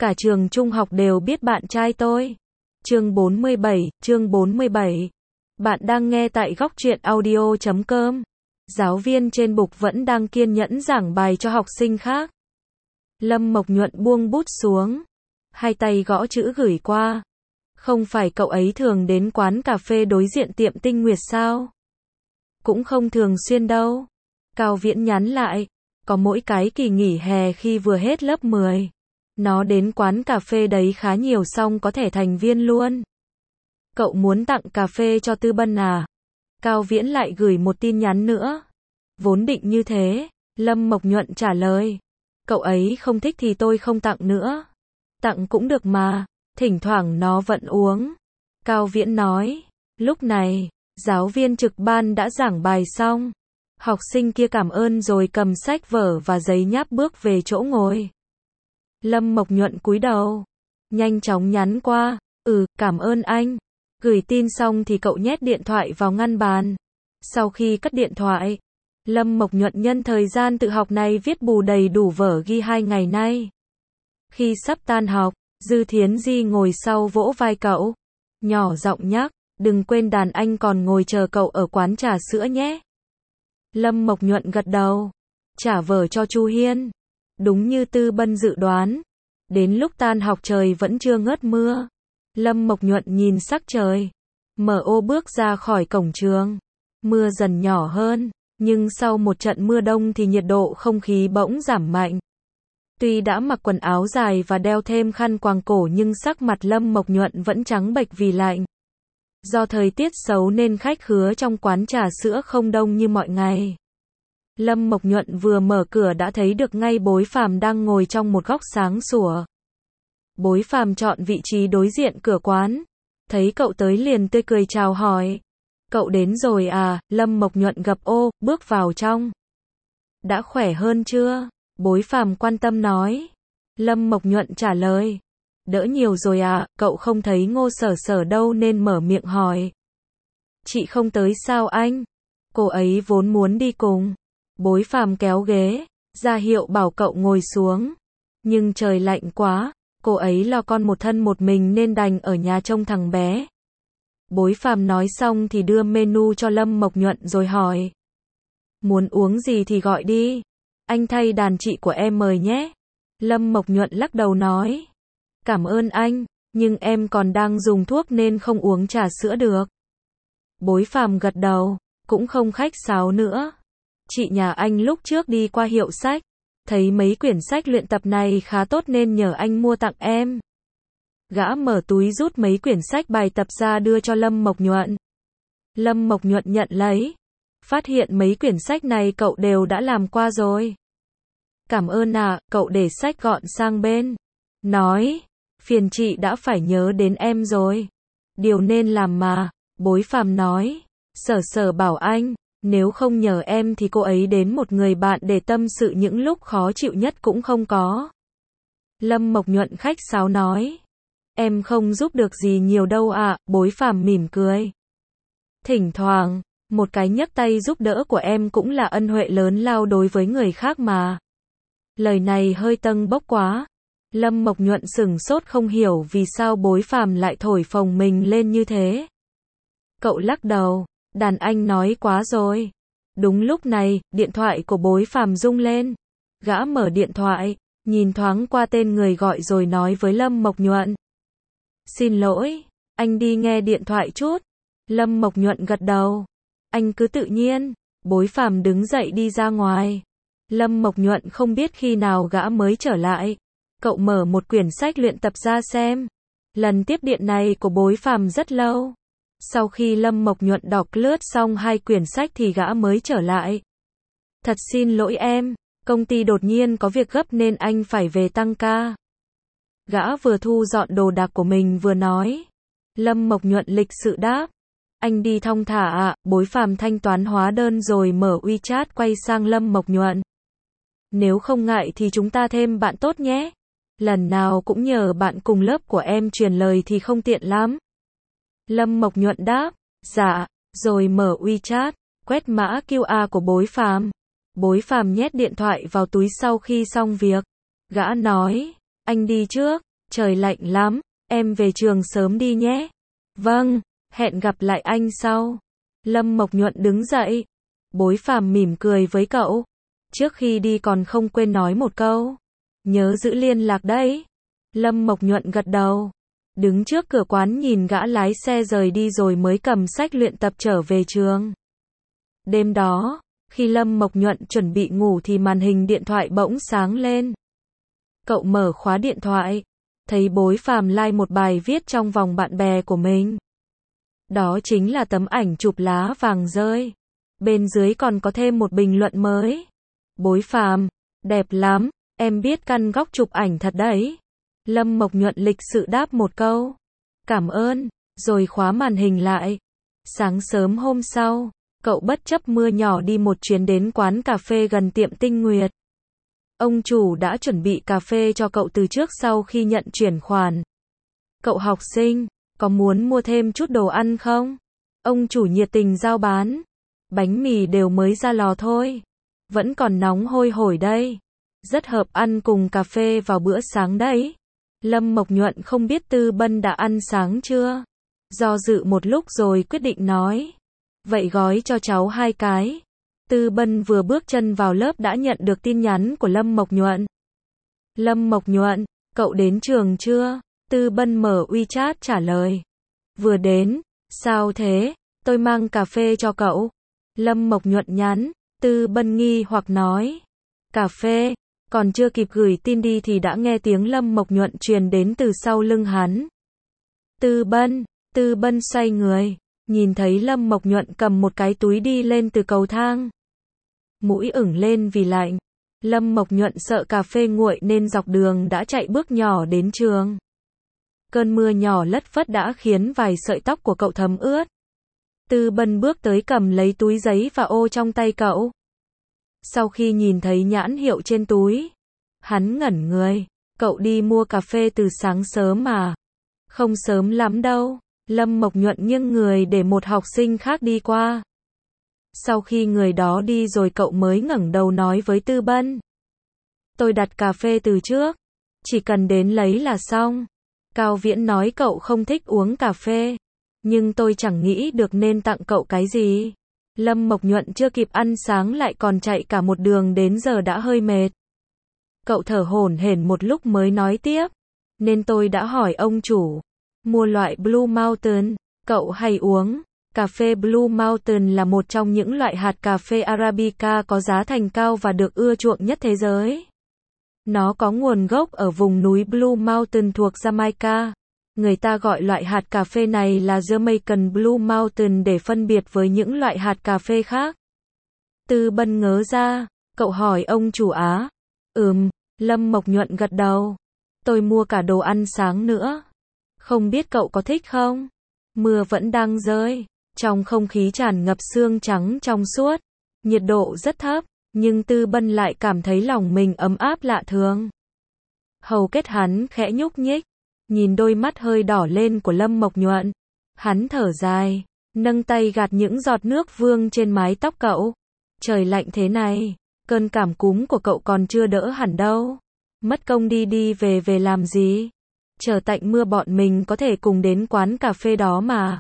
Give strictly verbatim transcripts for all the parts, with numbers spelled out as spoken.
Cả trường trung học đều biết bạn trai tôi. Chương bốn mươi bảy, chương bốn mươi bảy. Bạn đang nghe tại góc truyện audio chấm com. Giáo viên trên bục vẫn đang kiên nhẫn giảng bài cho học sinh khác. Lâm Mộc Nhuận buông bút xuống, hai tay gõ chữ gửi qua. Không phải cậu ấy thường đến quán cà phê đối diện tiệm Tinh Nguyệt sao? Cũng không thường xuyên đâu. Cao Viễn nhắn lại, có mỗi cái kỳ nghỉ hè khi vừa hết lớp mười. Nó đến quán cà phê đấy khá nhiều, xong có thể thành viên luôn. Cậu muốn tặng cà phê cho Tư Bân à? Cao Viễn lại gửi một tin nhắn nữa. Vốn định như thế, Lâm Mộc Nhuận trả lời. Cậu ấy không thích thì tôi không tặng nữa. Tặng cũng được mà, thỉnh thoảng nó vẫn uống. Cao Viễn nói. Lúc này, giáo viên trực ban đã giảng bài xong. Học sinh kia cảm ơn rồi cầm sách vở và giấy nháp bước về chỗ ngồi. Lâm Mộc Nhuận cúi đầu, nhanh chóng nhắn qua, ừ, cảm ơn anh. Gửi tin xong thì cậu nhét điện thoại vào ngăn bàn. Sau khi cất điện thoại, Lâm Mộc Nhuận nhân thời gian tự học này viết bù đầy đủ vở ghi hai ngày nay. Khi sắp tan học, Dư Thiến Di ngồi sau vỗ vai cậu, nhỏ giọng nhắc, đừng quên đàn anh còn ngồi chờ cậu ở quán trà sữa nhé. Lâm Mộc Nhuận gật đầu, trả vở cho Chu Hiên. Đúng như Tư Bân dự đoán, đến lúc tan học trời vẫn chưa ngớt mưa. Lâm Mộc Nhuận nhìn sắc trời, mở ô bước ra khỏi cổng trường. Mưa dần nhỏ hơn, nhưng sau một trận mưa đông thì nhiệt độ không khí bỗng giảm mạnh. Tuy đã mặc quần áo dài và đeo thêm khăn quàng cổ nhưng sắc mặt Lâm Mộc Nhuận vẫn trắng bệch vì lạnh. Do thời tiết xấu nên khách khứa trong quán trà sữa không đông như mọi ngày. Lâm Mộc Nhuận vừa mở cửa đã thấy được ngay Bối Phàm đang ngồi trong một góc sáng sủa. Bối Phàm chọn vị trí đối diện cửa quán. Thấy cậu tới liền tươi cười chào hỏi. Cậu đến rồi à? Lâm Mộc Nhuận gập ô, bước vào trong. Đã khỏe hơn chưa? Bối Phàm quan tâm nói. Lâm Mộc Nhuận trả lời. Đỡ nhiều rồi à? Cậu không thấy Ngô Sở Sở đâu nên mở miệng hỏi. Chị không tới sao anh? Cô ấy vốn muốn đi cùng. Bối Phàm kéo ghế, ra hiệu bảo cậu ngồi xuống. Nhưng trời lạnh quá, cô ấy lo con một thân một mình nên đành ở nhà trông thằng bé. Bối Phàm nói xong thì đưa menu cho Lâm Mộc Nhuận rồi hỏi. Muốn uống gì thì gọi đi. Anh thay đàn chị của em mời nhé. Lâm Mộc Nhuận lắc đầu nói. Cảm ơn anh, nhưng em còn đang dùng thuốc nên không uống trà sữa được. Bối Phàm gật đầu, cũng không khách sáo nữa. Chị nhà anh lúc trước đi qua hiệu sách, thấy mấy quyển sách luyện tập này khá tốt nên nhờ anh mua tặng em. Gã mở túi rút mấy quyển sách bài tập ra đưa cho Lâm Mộc Nhuận. Lâm Mộc Nhuận nhận lấy, phát hiện mấy quyển sách này cậu đều đã làm qua rồi. Cảm ơn ạ, à, cậu để sách gọn sang bên. Nói, phiền chị đã phải nhớ đến em rồi. Điều nên làm mà, Bối Phàm nói. Sở Sở bảo anh, nếu không nhờ em thì cô ấy đến một người bạn để tâm sự những lúc khó chịu nhất cũng không có. Lâm Mộc Nhuận khách sáo nói. Em không giúp được gì nhiều đâu ạ, à, Bối Phàm mỉm cười. Thỉnh thoảng, một cái nhấc tay giúp đỡ của em cũng là ân huệ lớn lao đối với người khác mà. Lời này hơi tâng bốc quá. Lâm Mộc Nhuận sửng sốt không hiểu vì sao Bối Phàm lại thổi phồng mình lên như thế. Cậu lắc đầu, đàn anh nói quá rồi. Đúng lúc này, điện thoại của Bối Phàm rung lên. Gã mở điện thoại, nhìn thoáng qua tên người gọi rồi nói với Lâm Mộc Nhuận. Xin lỗi, anh đi nghe điện thoại chút. Lâm Mộc Nhuận gật đầu. Anh cứ tự nhiên. Bối Phàm đứng dậy đi ra ngoài. Lâm Mộc Nhuận không biết khi nào gã mới trở lại. Cậu mở một quyển sách luyện tập ra xem. Lần tiếp điện này của Bối Phàm rất lâu. Sau khi Lâm Mộc Nhuận đọc lướt xong hai quyển sách thì gã mới trở lại. Thật xin lỗi em, công ty đột nhiên có việc gấp nên anh phải về tăng ca. Gã vừa thu dọn đồ đạc của mình vừa nói. Lâm Mộc Nhuận lịch sự đáp. Anh đi thong thả ạ, à, Bối Phàm thanh toán hóa đơn rồi mở WeChat quay sang Lâm Mộc Nhuận. Nếu không ngại thì chúng ta thêm bạn tốt nhé. Lần nào cũng nhờ bạn cùng lớp của em truyền lời thì không tiện lắm. Lâm Mộc Nhuận đáp, dạ, rồi mở WeChat, quét mã quy rờ của Bối Phàm. Bối Phàm nhét điện thoại vào túi sau khi xong việc. Gã nói, anh đi trước, Trời lạnh lắm, em về trường sớm đi nhé. Vâng, hẹn gặp lại anh sau. Lâm Mộc Nhuận đứng dậy. Bối Phàm mỉm cười với cậu. Trước khi đi còn không quên nói một câu. Nhớ giữ liên lạc đấy. Lâm Mộc Nhuận gật đầu. Đứng trước cửa quán nhìn gã lái xe rời đi rồi mới cầm sách luyện tập trở về trường. Đêm đó, khi Lâm Mộc Nhuận chuẩn bị ngủ thì màn hình điện thoại bỗng sáng lên. Cậu mở khóa điện thoại, thấy Bối Phàm like một bài viết trong vòng bạn bè của mình. Đó chính là tấm ảnh chụp lá vàng rơi. Bên dưới còn có thêm một bình luận mới. Bối Phàm, đẹp lắm, em biết căn góc chụp ảnh thật đấy. Lâm Mộc Nhuận lịch sự đáp một câu. Cảm ơn, rồi khóa màn hình lại. Sáng sớm hôm sau, cậu bất chấp mưa nhỏ đi một chuyến đến quán cà phê gần tiệm Tinh Nguyệt. Ông chủ đã chuẩn bị cà phê cho cậu từ trước sau khi nhận chuyển khoản. Cậu học sinh, có muốn mua thêm chút đồ ăn không? Ông chủ nhiệt tình giao bán. Bánh mì đều mới ra lò thôi. Vẫn còn nóng hôi hổi đây. Rất hợp ăn cùng cà phê vào bữa sáng đấy. Lâm Mộc Nhuận không biết Tư Bân đã ăn sáng chưa. Do dự một lúc rồi quyết định nói. Vậy gói cho cháu hai cái. Tư Bân vừa bước chân vào lớp đã nhận được tin nhắn của Lâm Mộc Nhuận. Lâm Mộc Nhuận, cậu đến trường chưa? Tư Bân mở WeChat trả lời. Vừa đến, sao thế? Tôi mang cà phê cho cậu. Lâm Mộc Nhuận nhắn, Tư Bân nghi hoặc nói. Cà phê, còn chưa kịp gửi tin đi thì đã nghe tiếng Lâm Mộc Nhuận truyền đến từ sau lưng hắn. Tư Bân, Tư Bân xoay người, nhìn thấy Lâm Mộc Nhuận cầm một cái túi đi lên từ cầu thang. Mũi ửng lên vì lạnh. Lâm Mộc Nhuận sợ cà phê nguội nên dọc đường đã chạy bước nhỏ đến trường. Cơn mưa nhỏ lất phất đã khiến vài sợi tóc của cậu thấm ướt. Tư Bân bước tới cầm lấy túi giấy và ô trong tay cậu. Sau khi nhìn thấy nhãn hiệu trên túi, hắn ngẩn người. Cậu đi mua cà phê từ sáng sớm mà. Không sớm lắm đâu. Lâm Mộc Nhuận nghiêng người để một học sinh khác đi qua. Sau khi người đó đi rồi cậu mới ngẩng đầu nói với Tư Bân. Tôi đặt cà phê từ trước. Chỉ cần đến lấy là xong. Cao Viễn nói cậu không thích uống cà phê. Nhưng tôi chẳng nghĩ được nên tặng cậu cái gì. Lâm Mộc Nhuận chưa kịp ăn sáng lại còn chạy cả một đường đến giờ đã hơi mệt. Cậu thở hổn hển một lúc mới nói tiếp. Nên tôi đã hỏi ông chủ. Mua loại Blue Mountain. Cậu hay uống. Cà phê Blue Mountain là một trong những loại hạt cà phê Arabica có giá thành cao và được ưa chuộng nhất thế giới. Nó có nguồn gốc ở vùng núi Blue Mountain thuộc Jamaica. Người ta gọi loại hạt cà phê này là Jamaican Blue Mountain để phân biệt với những loại hạt cà phê khác. Tư Bân ngớ ra, cậu hỏi ông chủ Á. Ừm, Lâm Mộc Nhuận gật đầu. Tôi mua cả đồ ăn sáng nữa. Không biết cậu có thích không? Mưa vẫn đang rơi. Trong không khí tràn ngập sương trắng trong suốt. Nhiệt độ rất thấp, nhưng Tư Bân lại cảm thấy lòng mình ấm áp lạ thường. Hầu kết hắn khẽ nhúc nhích. Nhìn đôi mắt hơi đỏ lên của Lâm Mộc Nhuận. Hắn thở dài, nâng tay gạt những giọt nước vương trên mái tóc cậu. Trời lạnh thế này, cơn cảm cúm của cậu còn chưa đỡ hẳn đâu. Mất công đi đi về về làm gì? Chờ tạnh mưa bọn mình có thể cùng đến quán cà phê đó mà.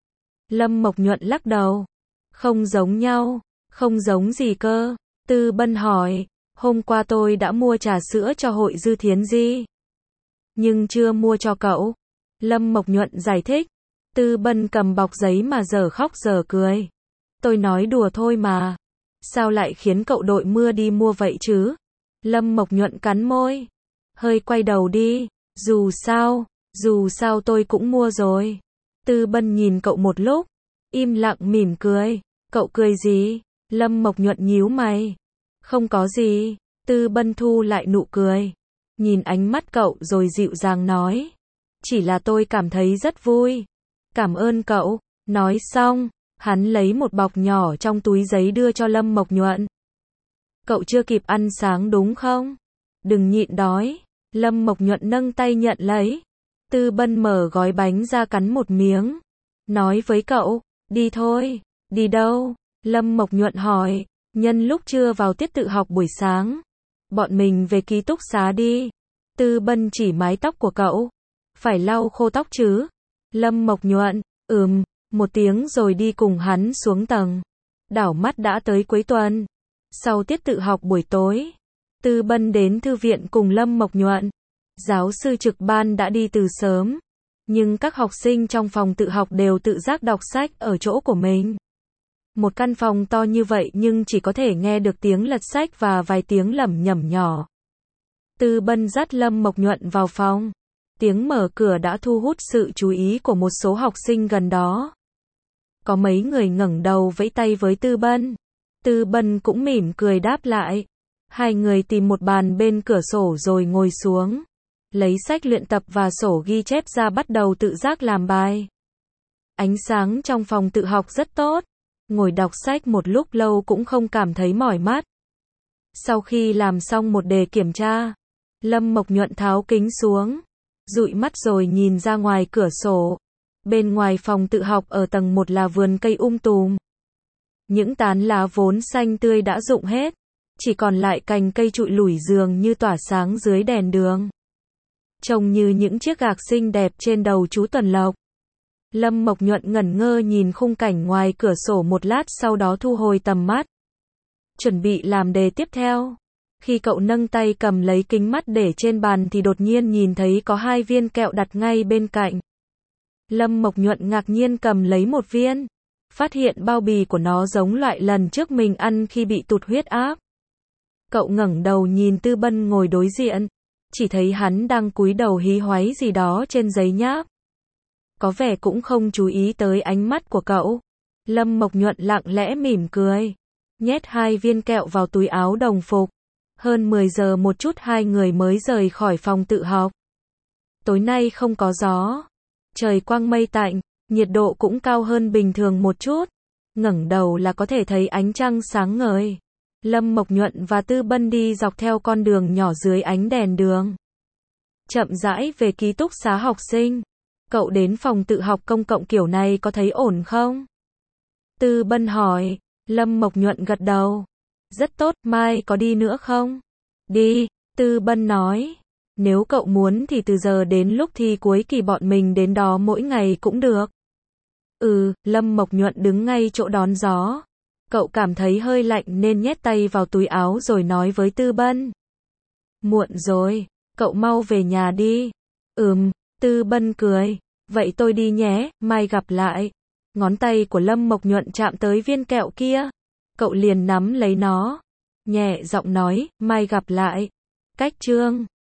Lâm Mộc Nhuận lắc đầu. Không giống nhau. Không giống gì cơ? Tư Bân hỏi. Hôm qua tôi đã mua trà sữa cho hội Dư Thiến Di. Nhưng chưa mua cho cậu. Lâm Mộc Nhuận giải thích. Tư Bân cầm bọc giấy mà giờ khóc giờ cười. Tôi nói đùa thôi mà. Sao lại khiến cậu đội mưa đi mua vậy chứ? Lâm Mộc Nhuận cắn môi. Hơi quay đầu đi. Dù sao, dù sao tôi cũng mua rồi. Tư Bân nhìn cậu một lúc. Im lặng mỉm cười. Cậu cười gì? Lâm Mộc Nhuận nhíu mày. Không có gì. Tư Bân thu lại nụ cười. Nhìn ánh mắt cậu rồi dịu dàng nói. Chỉ là tôi cảm thấy rất vui. Cảm ơn cậu. Nói xong, hắn lấy một bọc nhỏ trong túi giấy đưa cho Lâm Mộc Nhuận. Cậu chưa kịp ăn sáng đúng không? Đừng nhịn đói. Lâm Mộc Nhuận nâng tay nhận lấy. Tư Bân mở gói bánh ra cắn một miếng. Nói với cậu, đi thôi. Đi đâu? Lâm Mộc Nhuận hỏi. Nhân lúc chưa vào tiết tự học buổi sáng. Bọn mình về ký túc xá đi. Tư Bân chỉ mái tóc của cậu. Phải lau khô tóc chứ. Lâm Mộc Nhuận, ừm, một tiếng rồi đi cùng hắn xuống tầng. Đảo mắt đã tới cuối tuần. Sau tiết tự học buổi tối, Tư Bân đến thư viện cùng Lâm Mộc Nhuận. Giáo sư trực ban đã đi từ sớm, nhưng các học sinh trong phòng tự học đều tự giác đọc sách ở chỗ của mình. Một căn phòng to như vậy nhưng chỉ có thể nghe được tiếng lật sách và vài tiếng lẩm nhẩm nhỏ. Tư Bân dắt Lâm Mộc Nhuận vào phòng. Tiếng mở cửa đã thu hút sự chú ý của một số học sinh gần đó. Có mấy người ngẩng đầu vẫy tay với Tư Bân. Tư Bân cũng mỉm cười đáp lại. Hai người tìm một bàn bên cửa sổ rồi ngồi xuống. Lấy sách luyện tập và sổ ghi chép ra bắt đầu tự giác làm bài. Ánh sáng trong phòng tự học rất tốt. Ngồi đọc sách một lúc lâu cũng không cảm thấy mỏi mắt. Sau khi làm xong một đề kiểm tra, Lâm Mộc Nhuận tháo kính xuống, dụi mắt rồi nhìn ra ngoài cửa sổ. Bên ngoài phòng tự học ở tầng một là vườn cây um tùm. Những tán lá vốn xanh tươi đã rụng hết, chỉ còn lại cành cây trụi lủi dường như tỏa sáng dưới đèn đường. Trông như những chiếc gạc xinh đẹp trên đầu chú Tuần Lộc. Lâm Mộc Nhuận ngẩn ngơ nhìn khung cảnh ngoài cửa sổ một lát sau đó thu hồi tầm mắt. Chuẩn bị làm đề tiếp theo. Khi cậu nâng tay cầm lấy kính mắt để trên bàn thì đột nhiên nhìn thấy có hai viên kẹo đặt ngay bên cạnh. Lâm Mộc Nhuận ngạc nhiên cầm lấy một viên. Phát hiện bao bì của nó giống loại lần trước mình ăn khi bị tụt huyết áp. Cậu ngẩng đầu nhìn Tư Bân ngồi đối diện. Chỉ thấy hắn đang cúi đầu hí hoáy gì đó trên giấy nháp. Có vẻ cũng không chú ý tới ánh mắt của cậu. Lâm Mộc Nhuận lặng lẽ mỉm cười. Nhét hai viên kẹo vào túi áo đồng phục. Hơn mười giờ một chút hai người mới rời khỏi phòng tự học. Tối nay không có gió. Trời quang mây tạnh, nhiệt độ cũng cao hơn bình thường một chút. Ngẩng đầu là có thể thấy ánh trăng sáng ngời. Lâm Mộc Nhuận và Tư Bân đi dọc theo con đường nhỏ dưới ánh đèn đường. Chậm rãi về ký túc xá học sinh. Cậu đến phòng tự học công cộng kiểu này có thấy ổn không? Tư Bân hỏi. Lâm Mộc Nhuận gật đầu. Rất tốt, mai có đi nữa không? Đi, Tư Bân nói. Nếu cậu muốn thì từ giờ đến lúc thi cuối kỳ bọn mình đến đó mỗi ngày cũng được. Ừ, Lâm Mộc Nhuận đứng ngay chỗ đón gió. Cậu cảm thấy hơi lạnh nên nhét tay vào túi áo rồi nói với Tư Bân. Muộn rồi, cậu mau về nhà đi. Ừm, Tư Bân cười. Vậy tôi đi nhé, mai gặp lại. Ngón tay của Lâm Mộc Nhuận chạm tới viên kẹo kia. Cậu liền nắm lấy nó. Nhẹ giọng nói, mai gặp lại. Cách chương